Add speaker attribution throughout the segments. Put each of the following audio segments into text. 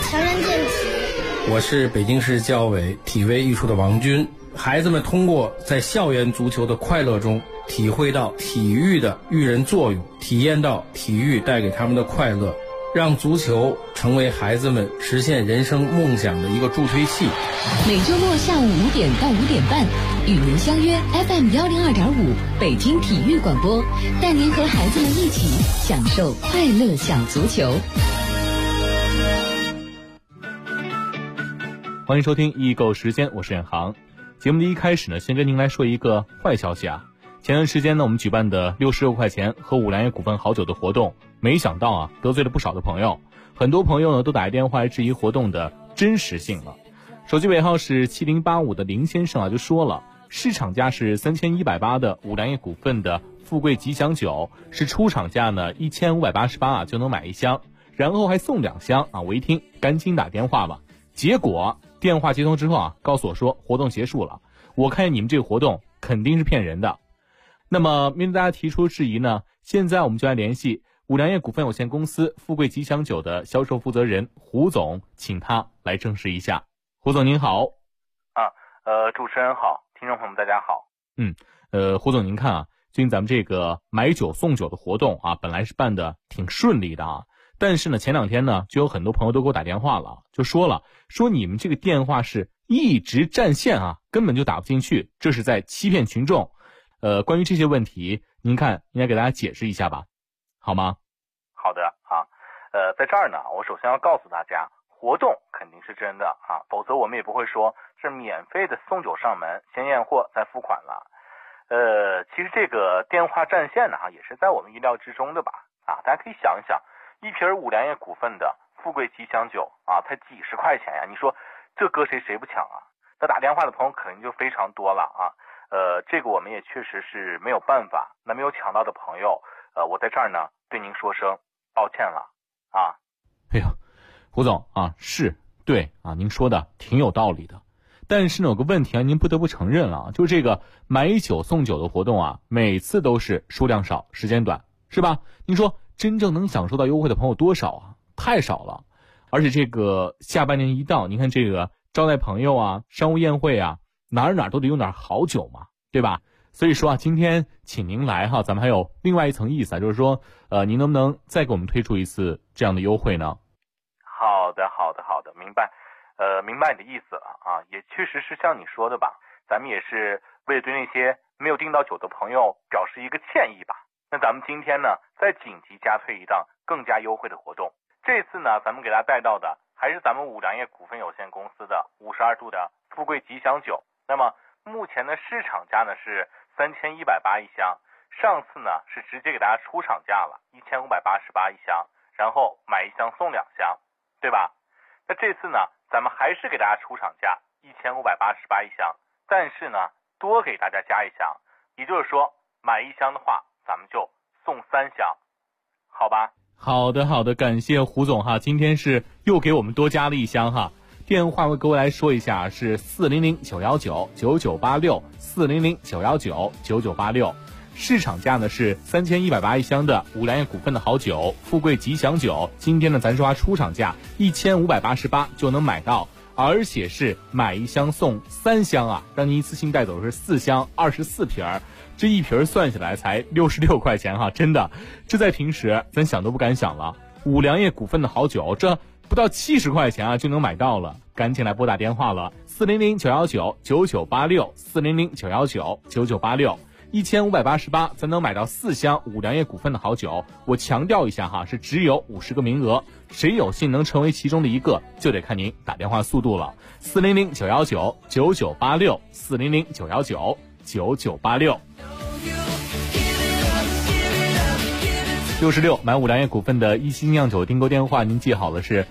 Speaker 1: 乔任建奇，
Speaker 2: 我是北京市教委体卫艺术的王军。孩子们通过在校园足球的快乐中，体会到体育的育人作用，体验到体育带给他们的快乐，让足球成为孩子们实现人生梦想的一个助推器。
Speaker 3: 每周末下午5点到5点半，与您相约 FM102.5北京体育广播，带您和孩子们一起享受快乐小足球。
Speaker 4: 欢迎收听易购时间，我是远航。节目的一开始呢，先跟您来说一个坏消息啊。前段时间呢，我们举办的66块钱喝五粮液股份好酒的活动，没想到啊，得罪了不少的朋友。很多朋友呢都打来电话来质疑活动的真实性了。手机尾号是7085的林先生啊就说了，市场价是3180的五粮液股份的富贵吉祥酒，是出厂价呢1588啊就能买一箱，然后还送2箱啊。我一听赶紧打电话吧，结果电话接通之后啊，告诉我说活动结束了。我看见你们这个活动肯定是骗人的。那么面对大家提出质疑呢，现在我们就来联系五粮液股份有限公司富贵吉祥酒的销售负责人胡总，请他来证实一下。胡总您好。
Speaker 5: 主持人好，听众朋友们大家好。
Speaker 4: 胡总您看啊，最近咱们这个买酒送酒的活动啊，本来是办的挺顺利的啊。但是呢，前2天呢，就有很多朋友都给我打电话了，就说你们这个电话是一直占线啊，根本就打不进去，这是在欺骗群众。关于这些问题，您看应该给大家解释一下吧，好吗？
Speaker 5: 好的啊，在这儿呢，我首先要告诉大家，活动肯定是真的啊，否则我们也不会说是免费的送酒上门，先验货再付款了。其实这个电话占线呢，也是在我们意料之中的吧？啊，大家可以想一想。一瓶五粮液股份的富贵吉祥酒啊，才几十块钱呀！你说这搁谁不抢啊？那打电话的朋友肯定就非常多了啊。这个我们也确实是没有办法。那没有抢到的朋友，我在这儿呢对您说声抱歉了啊。
Speaker 4: 哎呀，胡总啊，是对啊，您说的挺有道理的。但是呢，有个问题啊，您不得不承认了，就是这个买酒送酒的活动啊，每次都是数量少，时间短，是吧？您说真正能享受到优惠的朋友多少啊？太少了。而且这个下半年一到，您看这个招待朋友啊，商务宴会啊，哪都得用点好酒嘛，对吧？所以说啊，今天请您来哈，咱们还有另外一层意思啊，就是说您能不能再给我们推出一次这样的优惠呢？
Speaker 5: 好的，明白。明白你的意思了啊，也确实是像你说的吧，咱们也是为了对那些没有订到酒的朋友表示一个歉意吧。那咱们今天呢，再紧急加推一档更加优惠的活动。这次呢，咱们给大家带到的还是咱们五粮液股份有限公司的52度的富贵吉祥酒。那么目前的市场价呢是3180一箱，上次呢是直接给大家出厂价了1588一箱，然后买1箱送2箱，对吧？那这次呢，咱们还是给大家出厂价1588一箱，但是呢多给大家加1箱，也就是说买1箱的话，咱们就送3箱，好吧？
Speaker 4: 好的，感谢胡总哈，今天是又给我们多加了1箱哈。电话我各位来说一下，是400-919-9986，400-919-9986。市场价呢是3180一箱的五粮液股份的好酒，富贵吉祥酒。今天呢，咱说出厂价1588就能买到，而且是买1箱送3箱啊，让您一次性带走的是4箱24瓶儿。这一瓶算下来才66块钱哈，真的，这在平时咱想都不敢想了。五粮液股份的好酒，这不到70块钱啊就能买到了，赶紧来拨打电话了，400-919-9986，400-919-9986，1588咱能买到4箱五粮液股份的好酒。我强调一下哈，是只有50个名额，谁有幸能成为其中的一个，就得看您打电话速度了。400-919-9986，400-919-9986。66买五粮液股份的一星酿酒订购电话，您记好了是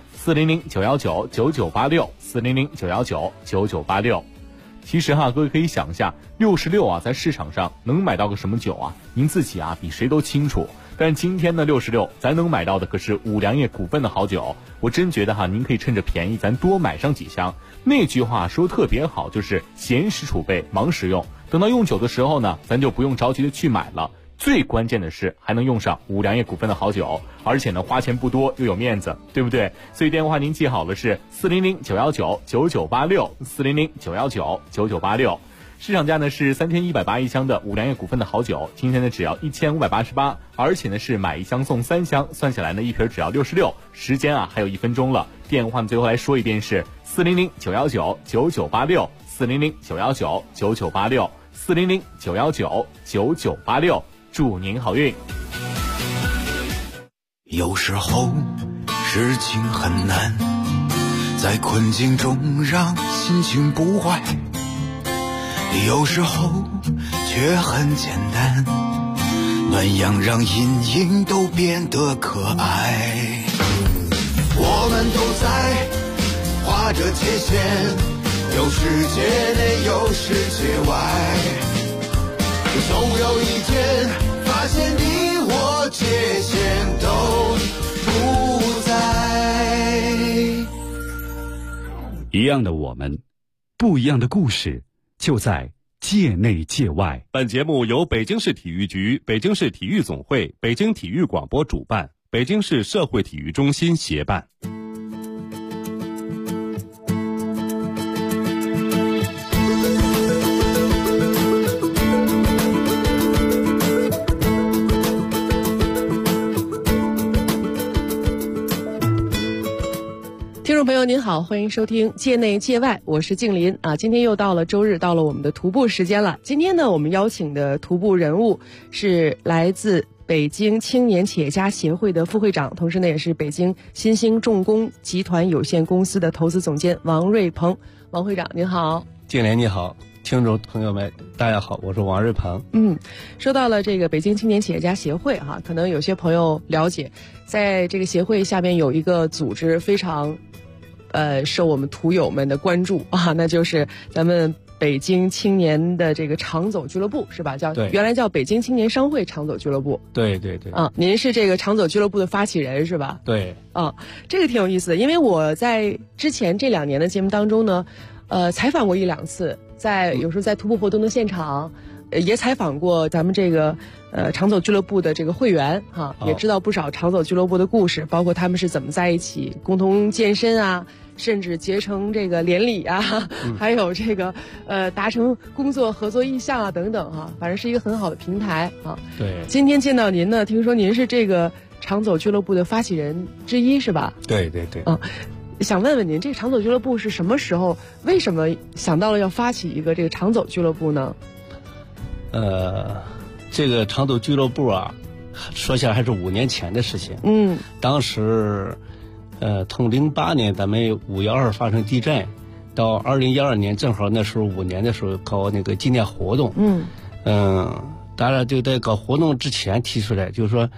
Speaker 4: 400-919-9986，400-919-9986。其实哈，各位可以想一下，66啊，在市场上能买到个什么酒啊？您自己啊，比谁都清楚。但是今天的66，咱能买到的可是五粮液股份的好酒。我真觉得哈，您可以趁着便宜，咱多买上几箱。那句话说特别好，就是闲时储备，忙使用。等到用酒的时候呢，咱就不用着急的去买了， 最关键的是还能用上五粮液股份的好酒，而且呢花钱不多又有面子，对不对？所以电话您记好了是400-919-9986，400-919-9986。市场价呢是3180一箱的五粮液股份的好酒，今天呢只要1588，而且呢是买一箱送3箱，算下来呢一瓶只要66，时间啊还有1分钟了。电话呢最后来说一遍是400-919-9986，400-919-9986，400-919-9986，祝您好运。
Speaker 6: 有时候事情很难，在困境中让心情不坏，有时候却很简单，暖阳让阴影都变得可爱。我们都在画着界限，有世界内有世界外，总有一天发现你我界限都不在。
Speaker 7: 一样的我们，不一样的故事，就在界内界外。
Speaker 8: 本节目由北京市体育局、北京市体育总会、北京体育广播主办，北京市社会体育中心协办。
Speaker 1: 听众朋友您好，欢迎收听界内界外，我是静林啊。今天又到了周日，到了我们的徒步时间了。今天呢，我们邀请的徒步人物是来自北京青年企业家协会的副会长，同时呢也是北京新兴重工集团有限公司的投资总监王瑞鹏。王会长您好。
Speaker 9: 静林你好，听众朋友们大家好，我是王瑞鹏。
Speaker 1: 说到了这个北京青年企业家协会哈，可能有些朋友了解，在这个协会下边有一个组织非常受我们徒友们的关注啊，那就是咱们北京青年的这个长走俱乐部是吧？原来叫北京青年商会长走俱乐部。
Speaker 9: 对对对。
Speaker 1: 您是这个长走俱乐部的发起人是吧？
Speaker 9: 对。
Speaker 1: 这个挺有意思的，因为我在之前这2年的节目当中呢，采访过1、2次，有时候在徒步活动的现场，也采访过咱们这个长走俱乐部的这个会员哈，也知道不少长走俱乐部的故事，包括他们是怎么在一起共同健身啊，甚至结成这个连理啊，还有这个达成工作合作意向啊等等哈，反正是一个很好的平台啊。
Speaker 9: 对。
Speaker 1: 今天见到您呢，听说您是这个长走俱乐部的发起人之一是吧？
Speaker 9: 对对对。
Speaker 1: 想问问您，这个长走俱乐部是什么时候，为什么想到了要发起一个这个长走俱乐部呢？
Speaker 9: 这个长走俱乐部啊，说起来还是5年前的事情。当时从08年咱们5月2发生地震，到2012年正好那时候5年的时候搞那个纪念活动。当然就在搞活动之前提出来，就是说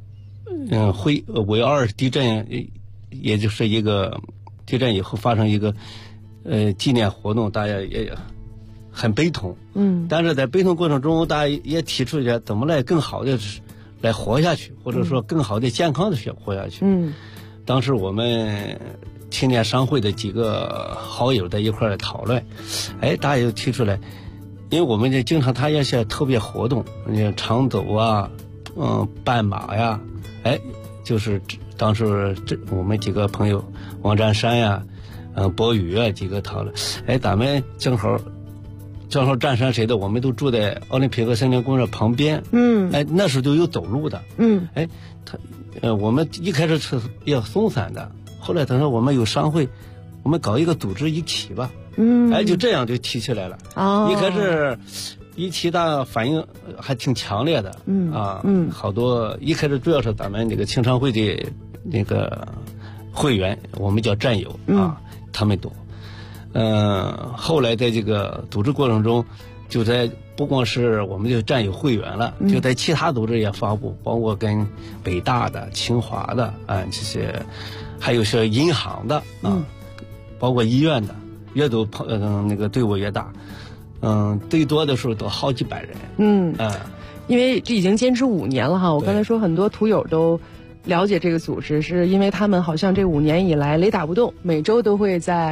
Speaker 9: 5月2地震，也就是一个地震以后发生一个纪念活动，大家也很悲痛。但是在悲痛过程中，大家也提出来怎么来更好的来活下去，或者说更好的健康的活下去。当时我们青年商会的几个好友在一块儿讨论，大家就提出来，因为我们这经常参加一些特别活动，长走啊，半马呀，就是当时我们几个朋友王占山呀，博宇啊几个讨论，咱们正好占山谁的，我们都住在奥林匹克森林公园旁边。那时候就有走路的。我们一开始是要松散的，后来他说我们有商会，我们搞一个组织一起吧。就这样就提起来了。一开始一提大反应还挺强烈的。好多一开始主要是咱们这个青商会的那个会员，我们叫战友啊，他们多。后来在这个组织过程中，就在不光是我们就战友会员了，就在其他组织也发布，包括跟北大的、清华的这些，还有是银行的包括医院的，越都那个队伍越大，最多的时候都好几百人。
Speaker 1: 因为这已经坚持5年了哈，我刚才说很多徒友都了解这个组织，是因为他们好像这5年以来雷打不动，每周都会在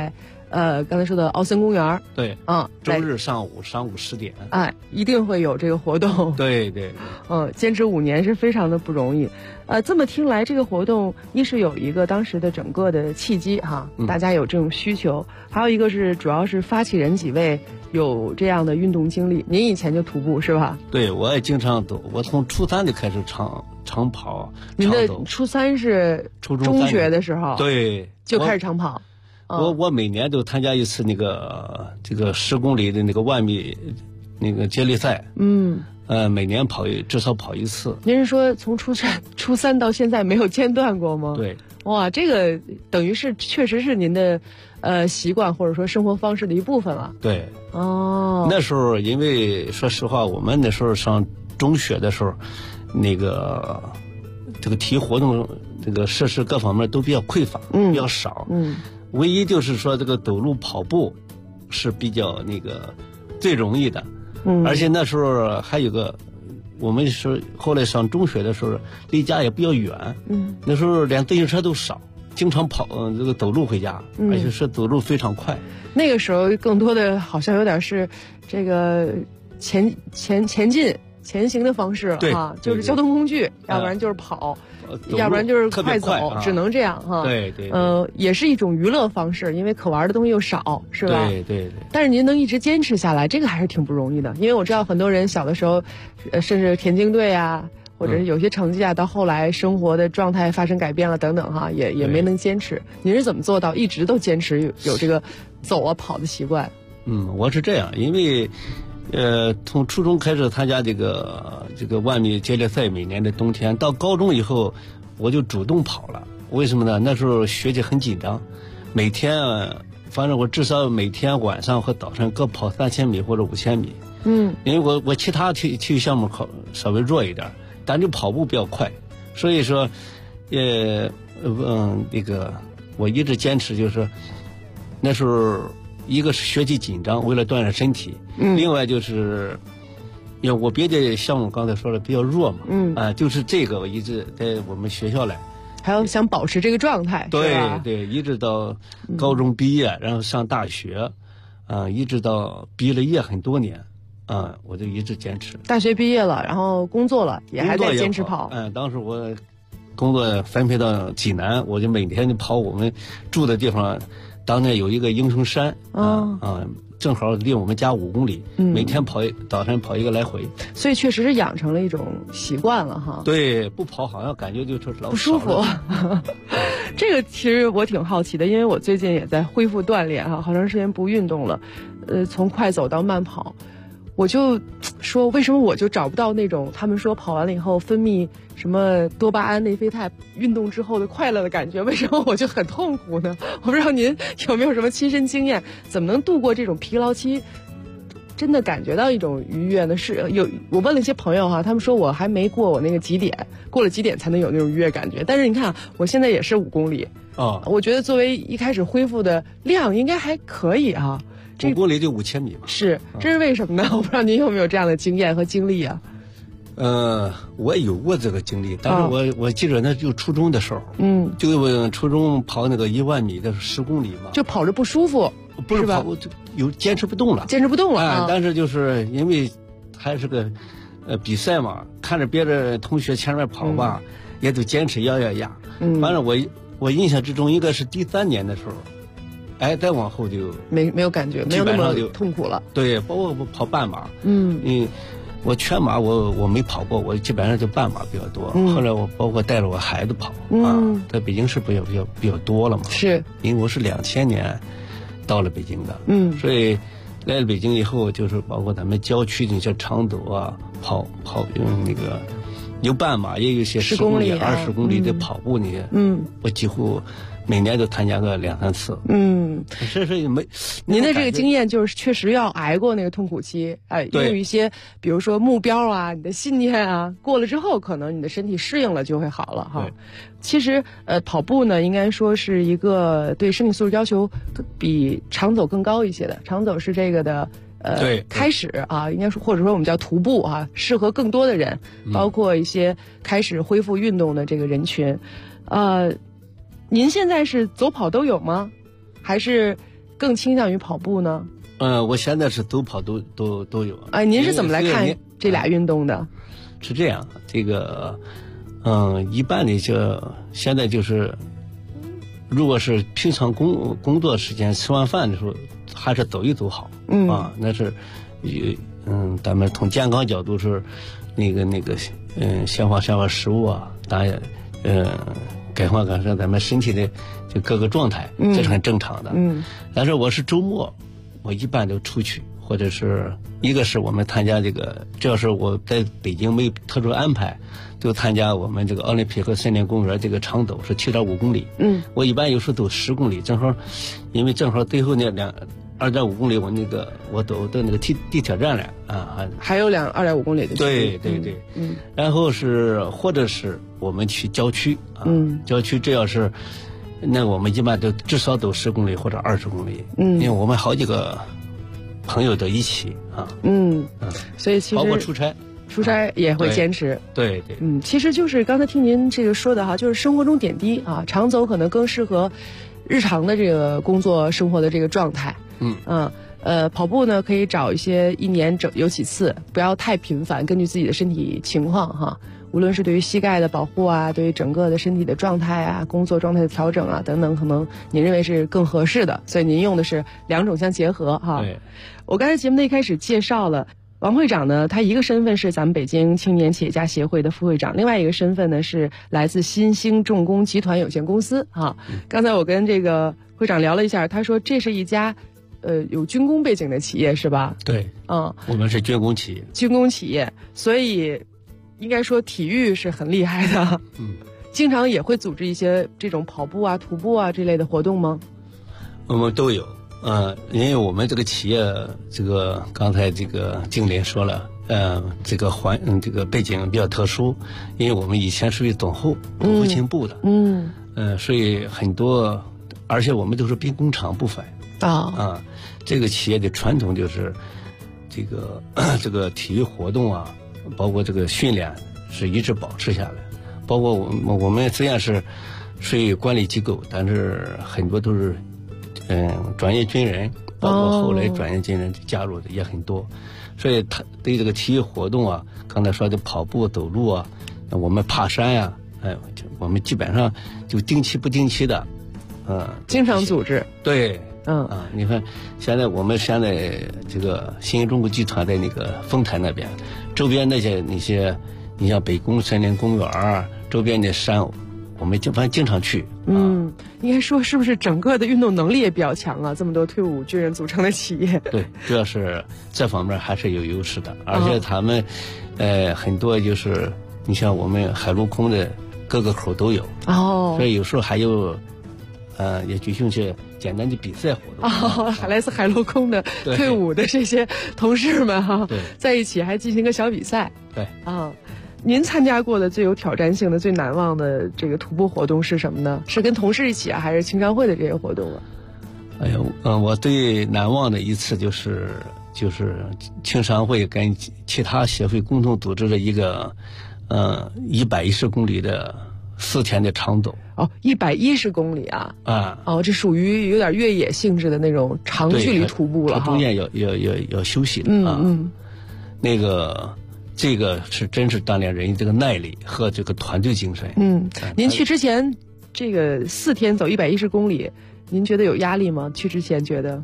Speaker 1: 刚才说的奥森公园。
Speaker 9: 对，周日上午10点，
Speaker 1: 一定会有这个活动。
Speaker 9: 对，
Speaker 1: 坚持5年是非常的不容易。这么听来，这个活动一是有一个当时的整个的契机哈，大家有这种需求，还有一个是主要是发起人几位有这样的运动经历。您以前就徒步是吧？
Speaker 9: 对，我也经常走，我从初3就开始长跑。
Speaker 1: 您的初3是中学的时候？
Speaker 9: 对，
Speaker 1: 就开始长跑。
Speaker 9: 我每年都参加一次这个10公里的那个10000米那个接力赛。每年至少跑一次。
Speaker 1: 您是说从初3到现在没有间断过吗？
Speaker 9: 对。
Speaker 1: 哇，这个等于是确实是您的习惯或者说生活方式的一部分了。
Speaker 9: 对。那时候因为说实话，我们那时候上中学的时候，这个体育活动这个设施各方面都比较匮乏，比较少。唯一就是说这个走路跑步是比较最容易的。而且那时候还有个，我们是后来上中学的时候，离家也比较远。那时候连自行车都少，经常这个走路回家，而且是走路非常快。
Speaker 1: 那个时候更多的好像有点是这个前行的方式了哈，就是交通工具，要不然就是跑，要不然就是快走，只能这样哈。
Speaker 9: 对，
Speaker 1: 也是一种娱乐方式，因为可玩的东西又少，是吧？
Speaker 9: 对。
Speaker 1: 但是您能一直坚持下来，这个还是挺不容易的。因为我知道很多人小的时候，甚至田径队啊，或者是有些成绩啊，到后来生活的状态发生改变了等等哈，也没能坚持。您是怎么做到一直都坚持有这个走啊跑的习惯？
Speaker 9: 我是这样，因为从初中开始参加这个10000米接力赛，每年的冬天，到高中以后我就主动跑了。为什么呢？那时候学习很紧张，每天反正我至少每天晚上和早晨各跑3000米或者5000米。因为我其他体育项目稍微弱一点，但就跑步比较快，所以说我一直坚持，就是那时候一个是学习紧张，为了锻炼身体，另外就是因为我别的项目刚才说了比较弱嘛，就是这个我一直在我们学校来，
Speaker 1: 还要想保持这个状态，
Speaker 9: 对，一直到高中毕业，然后上大学，一直到毕了业很多年，我就一直坚持。
Speaker 1: 大学毕业了，然后工作了，也还在坚持跑。
Speaker 9: 当时我工作分配到济南，我就每天就跑我们住的地方。当年有一个英雄山正好离我们家5公里，每天早晨跑一个来回，
Speaker 1: 所以确实是养成了一种习惯了哈。
Speaker 9: 对，不跑好像感觉就是老
Speaker 1: 不舒服。这个其实我挺好奇的，因为我最近也在恢复锻炼哈，好长时间不运动了，从快走到慢跑。我就说为什么我就找不到那种他们说跑完了以后分泌什么多巴胺、内啡肽，运动之后的快乐的感觉，为什么我就很痛苦呢？我不知道您有没有什么亲身经验，怎么能度过这种疲劳期，真的感觉到一种愉悦呢？我问了一些朋友哈，他们说我还没过我那个极点，过了极点才能有那种愉悦感觉。但是你看我现在也是5公里我觉得作为一开始恢复的量应该还可以啊。
Speaker 9: 5公里就5000米嘛。
Speaker 1: 是，这是为什么呢？我不知道您有没有这样的经验和经历啊？
Speaker 9: 我有过这个经历，但是我记着那就初中的时候，就我初中跑那个10000米的10公里嘛，
Speaker 1: 就跑着不舒服，
Speaker 9: 不是
Speaker 1: 吧？
Speaker 9: 跑有坚持不动了，但是就是因为还是个比赛嘛，看着别的同学前面跑吧，也都坚持压。反正我印象之中应该是第3年的时候。再往后就
Speaker 1: 没有感觉，没有那么痛苦了。
Speaker 9: 对，包括我跑半马，我全马我没跑过，我基本上就半马比较多。后来我包括带着我孩子跑在北京市比较多了嘛。是，因为我是2000年到了北京的，所以来了北京以后，就是包括咱们郊区那些长走跑那个有半马，也有些10公里、20公里的跑步那些，我几乎每年都参加个2-3次。所以
Speaker 1: 您的这个经验就是确实要挨过那个痛苦期，有一些比如说目标啊，你的信念啊，过了之后，可能你的身体适应了就会好了哈。其实跑步呢，应该说是一个对身体素质要求比长走更高一些的。长走是这个的开始应该说或者说我们叫徒步适合更多的人，包括一些开始恢复运动的这个人群。您现在是走跑都有吗？还是更倾向于跑步呢？
Speaker 9: 我现在是都跑都有。
Speaker 1: 哎，您是怎么来看这俩运动的？
Speaker 9: 是这样，这个，一般的现在就是，如果是平常工作时间吃完饭的时候，还是走一走好。那是，咱们从健康角度是，消化食物啊，当然，改善咱们身体的就各个状态，这是很正常的。但是我是周末，我一般都出去，或者是一个是我们参加这个，只要是我在北京没特殊安排，就参加我们这个奥林匹克森林公园这个长走是7.5公里。我一般有时候走10公里，正好最后那2.5公里我走到那个地铁站来啊，
Speaker 1: 还有2.5公里的距离。
Speaker 9: 对。然后或者是我们去郊区啊，郊区这要是。那我们一般都至少走10公里或者20公里，因为我们好几个朋友都一起啊，
Speaker 1: 所以其实
Speaker 9: 包括出差
Speaker 1: 也会坚持，
Speaker 9: 对，
Speaker 1: 其实就是刚才听您这个说的哈，就是生活中点滴啊，长走可能更适合日常的这个工作生活的这个状态，跑步呢可以找一些1年有几次，不要太频繁，根据自己的身体情况哈。无论是对于膝盖的保护啊，对于整个的身体的状态啊，工作状态的调整啊等等，可能您认为是更合适的，所以您用的是2种相结合哈。
Speaker 9: 对，
Speaker 1: 我刚才节目的一开始介绍了王会长呢，他一个身份是咱们北京青年企业家协会的副会长，另外一个身份呢是来自新兴重工集团有限公司哈。刚才我跟这个会长聊了一下，他说这是一家有军工背景的企业是吧？
Speaker 9: 对，我们是军工企业，
Speaker 1: 所以应该说体育是很厉害的。经常也会组织一些这种跑步啊、徒步啊这类的活动吗？
Speaker 9: 我们都有。因为我们这个企业，刚才这个经理说了，这个背景比较特殊，因为我们以前属于总后勤部的，所以很多，而且我们都是兵工厂部分这个企业的传统就是这个体育活动啊，包括这个训练是一直保持下来，包括我们虽然是属于管理机构，但是很多都是专业军人，包括后来专业军人加入的也很多，所以他对这个体育活动啊，刚才说的跑步、走路啊，我们爬山呀，我们基本上就定期不定期的，
Speaker 1: 经常组织。
Speaker 9: 对，你看我们现在这个新中国集团在那个丰台那边，周边那些你像北宫森林公园啊，周边的山，我们经常去。
Speaker 1: 应该说是不是整个的运动能力也比较强啊？这么多退伍军人组成的企业。
Speaker 9: 对，主要是这方面还是有优势的，而且他们很多就是你像我们海陆空的各个口都有所以有时候还有也举行些简单的比赛活动
Speaker 1: 还来自海陆空的退伍的这些同事们在一起还进行个小比赛。
Speaker 9: 对
Speaker 1: 您参加过的最有挑战性的、最难忘的这个徒步活动是什么呢？是跟同事一起还是青商会的这些活动啊？
Speaker 9: 我最难忘的一次就是青商会跟其他协会共同组织的一个110公里的4天的长走。
Speaker 1: 110公里啊！这属于有点越野性质的那种长距离徒步了
Speaker 9: 中间要休息的这个是真是锻炼人这个耐力和这个团队精神。
Speaker 1: 您去之前这个4天走110公里，您觉得有压力吗？去之前觉得？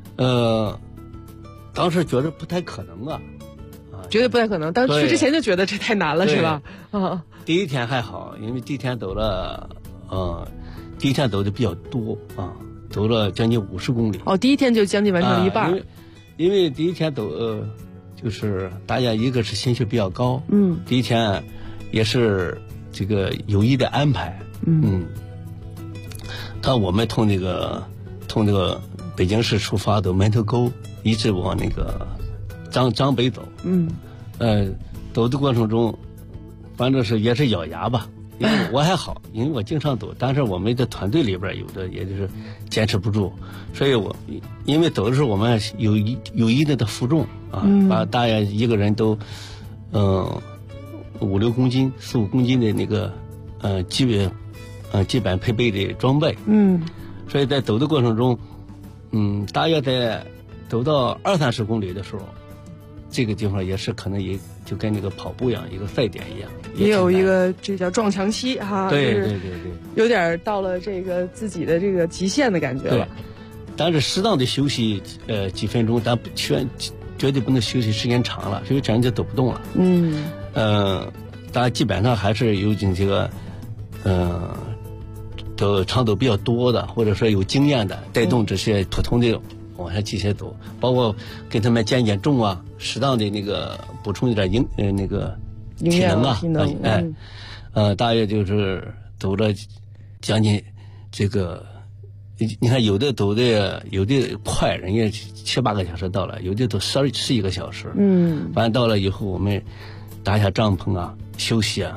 Speaker 9: 当时觉得不太可能
Speaker 1: 觉得不太可能。当去之前就觉得这太难了，是吧？
Speaker 9: 第一天还好，因为第一天走了，第一天走的比较多走了将近50公里。
Speaker 1: 第一天就将近完成了一半。
Speaker 9: 因为第一天走就是大家一个是兴趣比较高，第一天也是这个有意的安排，我们从这个北京市出发，走门头沟，一直往那个张北走，走的过程中，反正是也是咬牙吧，因为我还好，因为我经常走，但是我们的团队里边有的也就是坚持不住，所以因为走的时候我们有一定的负重把大家一个人都5-6公斤、4-5公斤的那个基本配备的装备，所以在走的过程中， 大约在走到20-30公里的时候，这个地方也是可能也就跟那个跑步一样，一个赛点一样，
Speaker 1: 也有一个这叫撞墙期哈，
Speaker 9: 对，
Speaker 1: 有点到了这个自己的这个极限的感觉了。
Speaker 9: 但是适当的休息几分钟，但绝对不能休息时间长了，所以这样就走不动了。大家基本上还是有这个长走比较多的，或者说有经验的，带动这些普通的往下继续走，包括给他们减重啊，适当的那个补充一点那个体能啊，大约就是走了将近这个，你看有的走的有的快，人家7-8个小时到了，有的都11个小时。反正到了以后，我们搭一下帐篷啊，休息啊，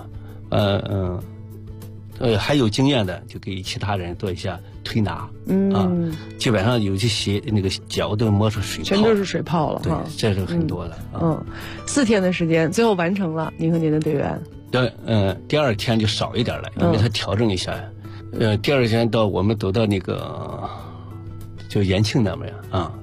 Speaker 9: 还有经验的就给其他人做一下推拿。基本上有些鞋那个脚都磨成水泡，
Speaker 1: 全都是水泡了。
Speaker 9: 对，这是很多的。
Speaker 1: 4天的时间，最后完成了。您和您的队员。
Speaker 9: 对，第2天就少一点了，因为他调整一下。第2天我们走到那个就延庆那边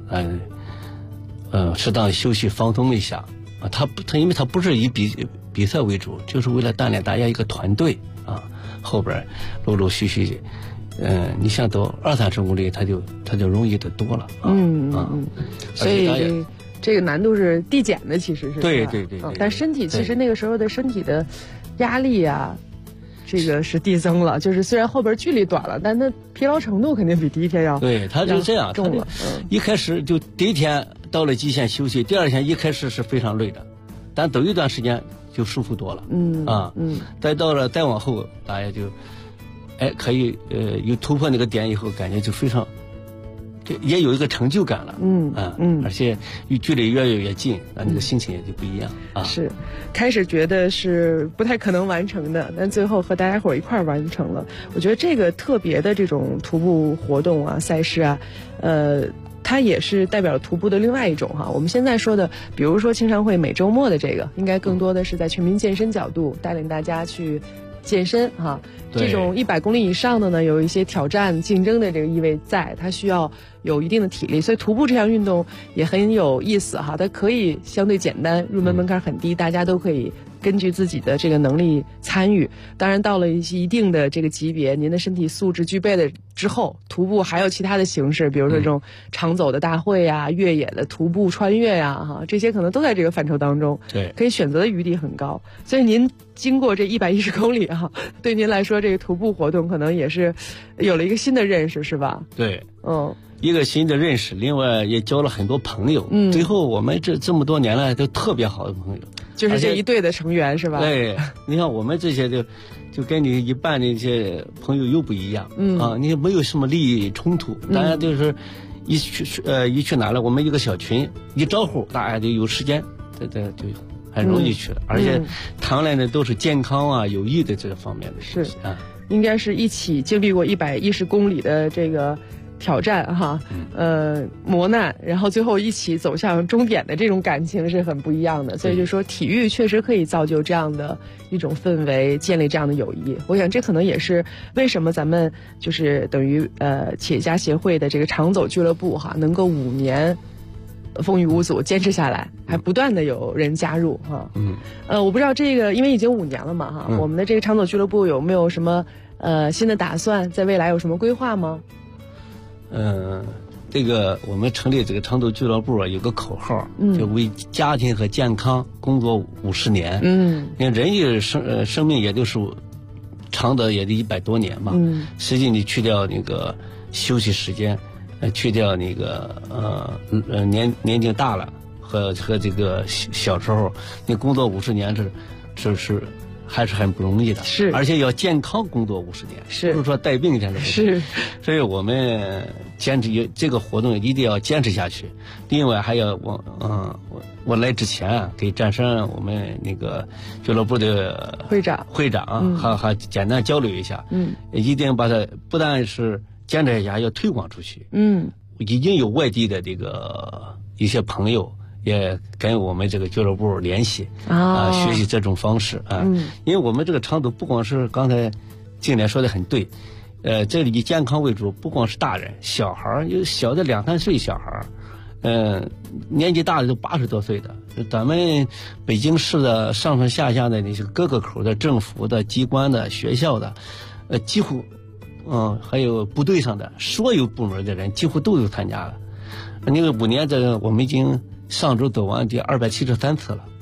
Speaker 9: 适当休息放松一下啊。他因为他不是以比赛为主，就是为了锻炼大家一个团队啊。后边陆陆续续，你想走20-30公里，他就容易的多了。
Speaker 1: 所以这个难度是递减的，其实是。
Speaker 9: 对。
Speaker 1: 但身体其实那个时候的身体的压力啊，这个是递增了。就是虽然后边距离短了，但它疲劳程度肯定比第1天要
Speaker 9: 对，他就这样
Speaker 1: 重了。
Speaker 9: 一开始就第1天到了极限休息，第2天一开始是非常累的，但走一段时间就舒服多了。再往后，大家就可以有突破那个点以后，感觉就非常，也有一个成就感了。而且距离越近，那个心情也就不一样啊。
Speaker 1: 是，开始觉得是不太可能完成的，但最后和大家伙一块完成了。我觉得这个特别的这种徒步活动啊、赛事啊，它也是代表徒步的另外一种哈。我们现在说的，比如说青商会每周末的这个，应该更多的是在全民健身角度带领大家去健身哈。这种100公里以上的呢，有一些挑战竞争的这个意味在，它需要有一定的体力，所以徒步这项运动也很有意思哈。它可以相对简单，入门门槛很低，大家都可以根据自己的这个能力参与。当然到了一定的这个级别，您的身体素质具备了之后，徒步还有其他的形式，比如说这种长走的大会啊、越野的徒步穿越呀，这些可能都在这个范畴当中。
Speaker 9: 对，
Speaker 1: 可以选择的余地很高。所以您经过这110公里对您来说这个徒步活动可能也是有了一个新的认识，是吧？
Speaker 9: 对，一个新的认识，另外也交了很多朋友。最后我们这么多年来都特别好的朋友，
Speaker 1: 就是这一队的成员是吧？
Speaker 9: 对，你看我们这些就跟你一般的一些朋友又不一样。你没有什么利益冲突，大家就是一去哪了，我们一个小群一招呼，大家就有时间，这就很容易去了。而且谈论的都是健康啊、有益的这个方面的事情啊。
Speaker 1: 应该是一起经历过110公里的这个挑战哈，磨难，然后最后一起走向终点的这种感情是很不一样的。所以就说体育确实可以造就这样的一种氛围，建立这样的友谊。我想这可能也是为什么咱们就是等于企业家协会的这个长走俱乐部能够5年风雨无阻坚持下来，还不断的有人加入我不知道这个因为已经5年了嘛我们的这个长走俱乐部有没有什么新的打算，在未来有什么规划吗？
Speaker 9: 这个我们成立这个长走俱乐部有个口号，就为家庭和健康工作50年。因为人也生命也就是长的也得100多年嘛。实际你去掉那个休息时间，去掉那个年纪大了和这个小时候，你工作50年是还是很不容易的，
Speaker 1: 是，
Speaker 9: 而且要健康工作50年，
Speaker 1: 是，
Speaker 9: 不是说带病这样的，
Speaker 1: 是，
Speaker 9: 所以我们坚持这个活动一定要坚持下去。另外还要我来之前给湛山我们那个俱乐部的会长还简单交流一下，一定把它不但是坚持一下，还要推广出去。已经有外地的这个一些朋友也跟我们这个俱乐部联系学习这种方式因为我们这个长走不光是刚才经理说的很对， 这里以健康为主，不光是大人，小孩有小的2-3岁小孩，年纪大的都80多岁的。咱们北京市的上上下下的那些各个口的政府的机关的学校的，几乎，还有部队上的所有部门的人几乎都有参加了。那个5年我们已经上周走完第273次了。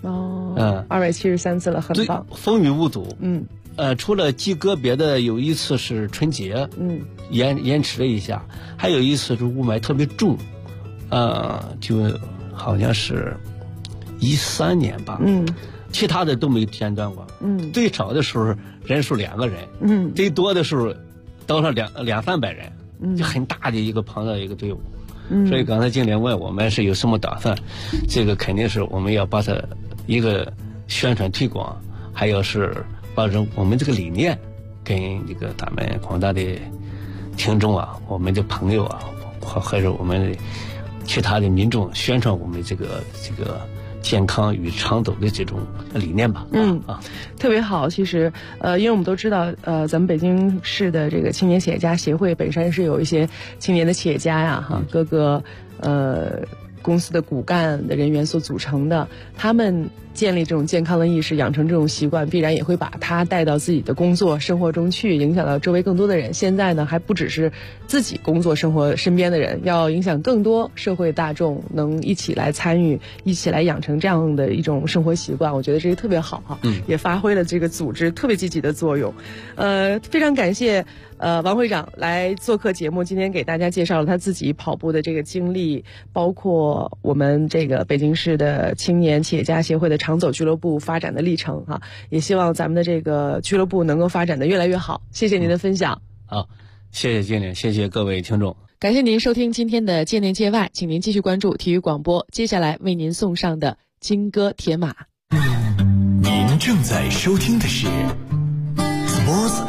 Speaker 1: 273次了，很棒，
Speaker 9: 风雨无阻。除了极个别的有一次是春节，延迟了一下，还有一次是雾霾特别重，就好像是13年吧，其他的都没间断过，最少的时候人数2个人，最多的时候到上200-300人，就很大的一个庞大的一个队伍。所以刚才经理问我们是有什么打算，这个肯定是我们要把它一个宣传推广，还有是把我们这个理念跟这个咱们广大的听众啊，我们的朋友啊，还是我们其他的民众宣传我们这个健康与长走的这种理念吧。
Speaker 1: 特别好。其实因为我们都知道咱们北京市的这个青年企业家协会本身是有一些青年的企业家呀，各个公司的骨干的人员所组成的，他们建立这种健康的意识，养成这种习惯，必然也会把它带到自己的工作生活中去，影响到周围更多的人。现在呢，还不只是自己工作生活身边的人，要影响更多社会大众，能一起来参与，一起来养成这样的一种生活习惯。我觉得这个特别好哈，也发挥了这个组织特别积极的作用。非常感谢王会长来做客节目，今天给大家介绍了他自己跑步的这个经历，包括我们这个北京市的青年企业家协会的长走俱乐部发展的历程哈，也希望咱们的这个俱乐部能够发展的越来越好。谢谢您的分享。
Speaker 9: 好，谢谢经理，谢谢各位听众。
Speaker 1: 感谢您收听今天的界内界外，请您继续关注体育广播，接下来为您送上的金戈铁马。
Speaker 10: 您正在收听的是 Sports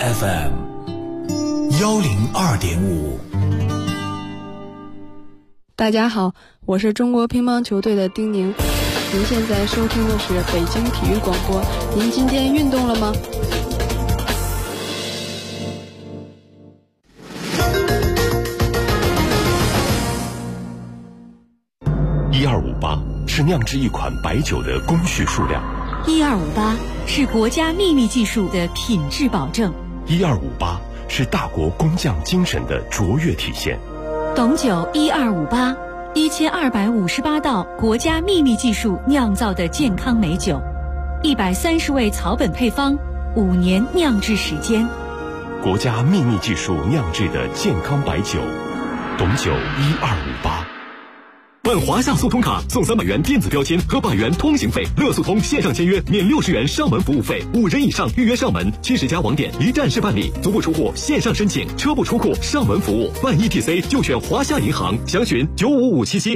Speaker 10: FM102.5。
Speaker 11: 大家好，我是中国乒乓球队的丁宁。您现在收听的是北京体育广播。您今天运动了吗
Speaker 10: ？1258是酿制一款白酒的工序数量
Speaker 12: ，1258是国家秘密技术的品质保证
Speaker 10: ，1258是大国工匠精神的卓越体现。
Speaker 12: 董酒1258，1258道国家秘密技术酿造的健康美酒，130味草本配方，5年酿制时间。
Speaker 10: 国家秘密技术酿制的健康白酒，董酒1258。
Speaker 13: 办华夏速通卡送300元电子标签和100元通行费，乐速通线上签约免60元上门服务费，5人以上预约上门，70家网点一站式办理，足不出户线上申请，车不出库上门服务，办 ETC 就选华夏银行，详询95577。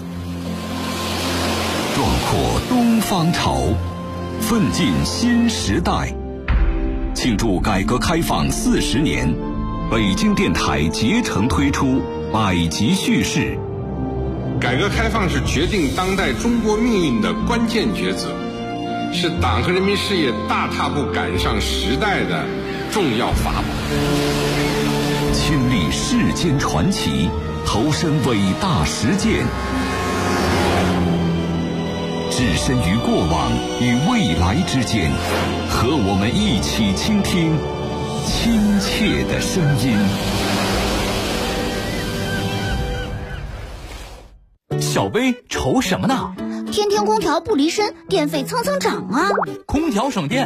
Speaker 14: 壮阔东方潮，奋进新时代。庆祝改革开放40年，北京电台竭诚推出百集叙事。
Speaker 15: 改革开放是决定当代中国命运的关键抉择，是党和人民事业大踏步赶上时代的重要法宝。
Speaker 14: 亲历世间传奇，投身伟大实践，置身于过往与未来之间，和我们一起倾听亲切的声音。
Speaker 13: 小薇愁什么呢？
Speaker 16: 天天空调不离身，电费蹭蹭涨啊！
Speaker 13: 空调省电